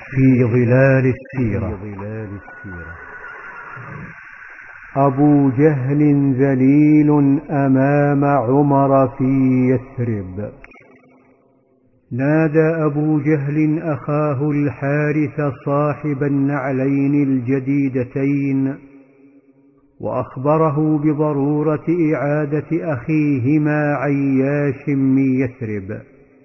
في ظلال السيرة. أبو جهل ذليل أمام عمر في يثرب. نادى أبو جهل أخاه الحارث صاحب النعلين الجديدتين، وأخبره بضرورة إعادة أخيهما عياش من يثرب،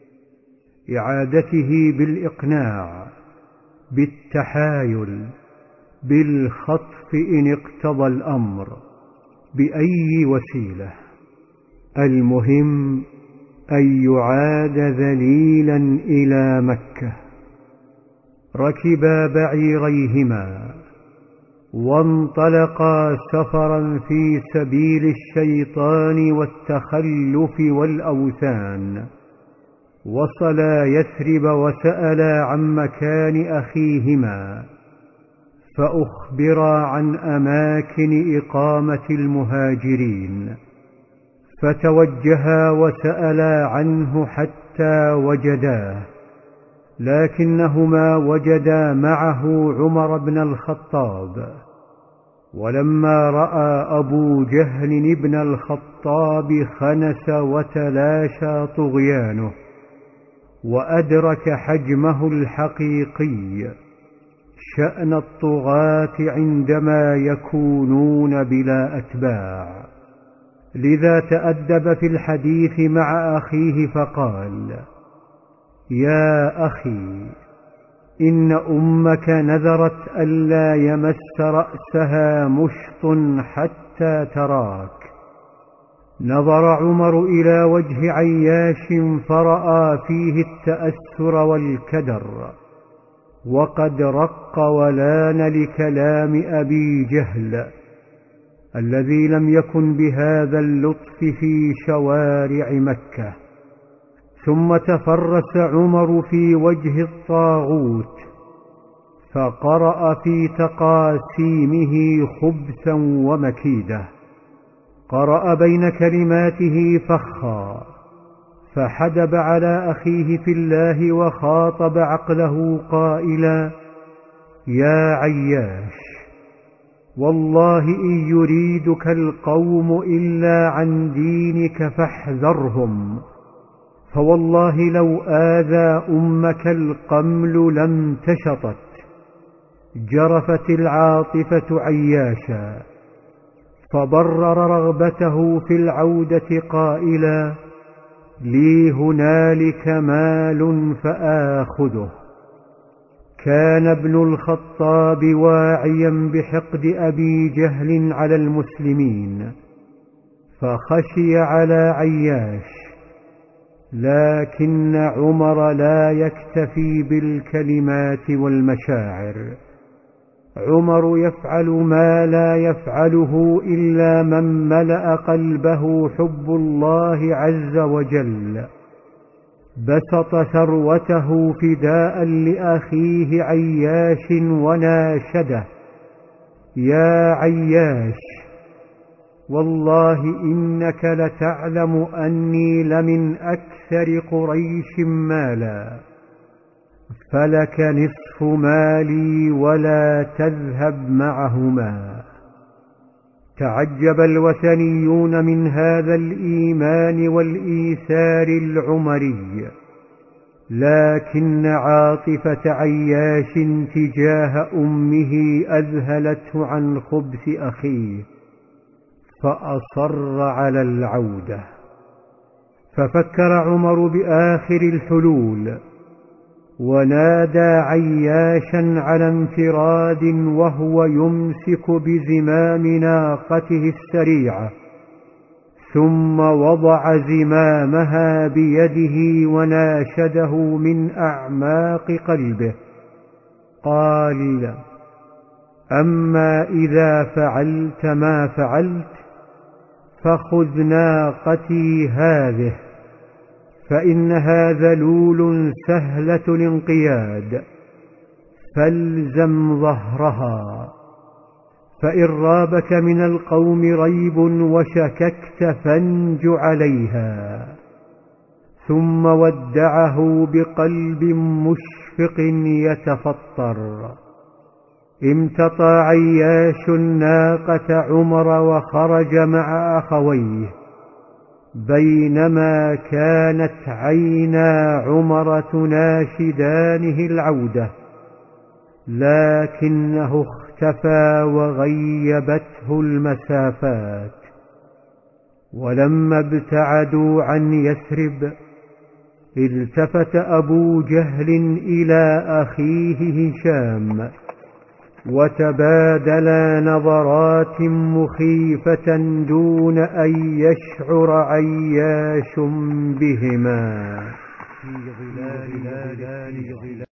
إعادته بالإقناع، بالتحايل، بالخطف إن اقتضى الأمر، بأي وسيلة، المهم أن يعاد ذليلا إلى مكة. ركبا بعيريهما وانطلقا سفرا في سبيل الشيطان والتخلف والأوثان. وصلا يثرب وسألا عن مكان أخيهما، فأخبرا عن أماكن إقامة المهاجرين، فتوجها وسألا عنه حتى وجداه، لكنهما وجدا معه عمر بن الخطاب. ولما رأى أبو جهل بن الخطاب خنس وتلاشى طغيانه، وأدرك حجمه الحقيقي، شأن الطغاة عندما يكونون بلا أتباع، لذا تأدب في الحديث مع أخيه فقال: يا أخي، إن أمك نذرت ألا يمس رأسها مشط حتى تراك. نظر عمر إلى وجه عياش فرأى فيه التأثر والكدر، وقد رق ولان لكلام أبي جهل الذي لم يكن بهذا اللطف في شوارع مكة. ثم تفرس عمر في وجه الطاغوت، فقرأ في تقاسيمه خبثا ومكيدة. قرأ بين كلماته فخا، فحدب على أخيه في الله وخاطب عقله قائلا: يا عياش، والله إن يريدك القوم إلا عن دينك فاحذرهم، فوالله لو آذى أمك القمل لم تشطت. جرفت العاطفة عياشا، فبرر رغبته في العودة قائلا: لي هنالك مال فآخذه. كان ابن الخطاب واعيا بحقد أبي جهل على المسلمين، فخشي على عياش، لكن عمر لا يكتفي بالكلمات والمشاعر. عمر يفعل ما لا يفعله إلا من ملأ قلبه حب الله عز وجل. بسط ثروته فداء لأخيه عياش وناشده: يا عياش، والله إنك لتعلم أني لمن أكثر قريش مالا، فلك نصف مالي ولا تذهب معهما. تعجب الوثنيون من هذا الإيمان والإيثار العمري، لكن عاطفة عياش تجاه أمه أذهلته عن خبث أخيه، فأصر على العودة. ففكر عمر بآخر الحلول، ونادى عياشا على انفراد وهو يمسك بزمام ناقته السريعة، ثم وضع زمامها بيده وناشده من أعماق قلبه. قال: أما إذا فعلت ما فعلت فخذ ناقتي هذه، فإنها ذلول سهلة الانقياد، فالزم ظهرها، فإن رابك من القوم ريب وشككت فانج عليها. ثم ودعه بقلب مشفق مشفق يتفطر. امتطى عياش ناقة عمر وخرج مع أخويه، بينما كانت عينا عمر تناشدانه العودة، لكنه اختفى وغيبته المسافات. ولما ابتعدوا عن يثرب التفت أبو جهل إلى أخيه هشام، وتبادلا نظرات مخيفة دون أن يشعر عياش بهما.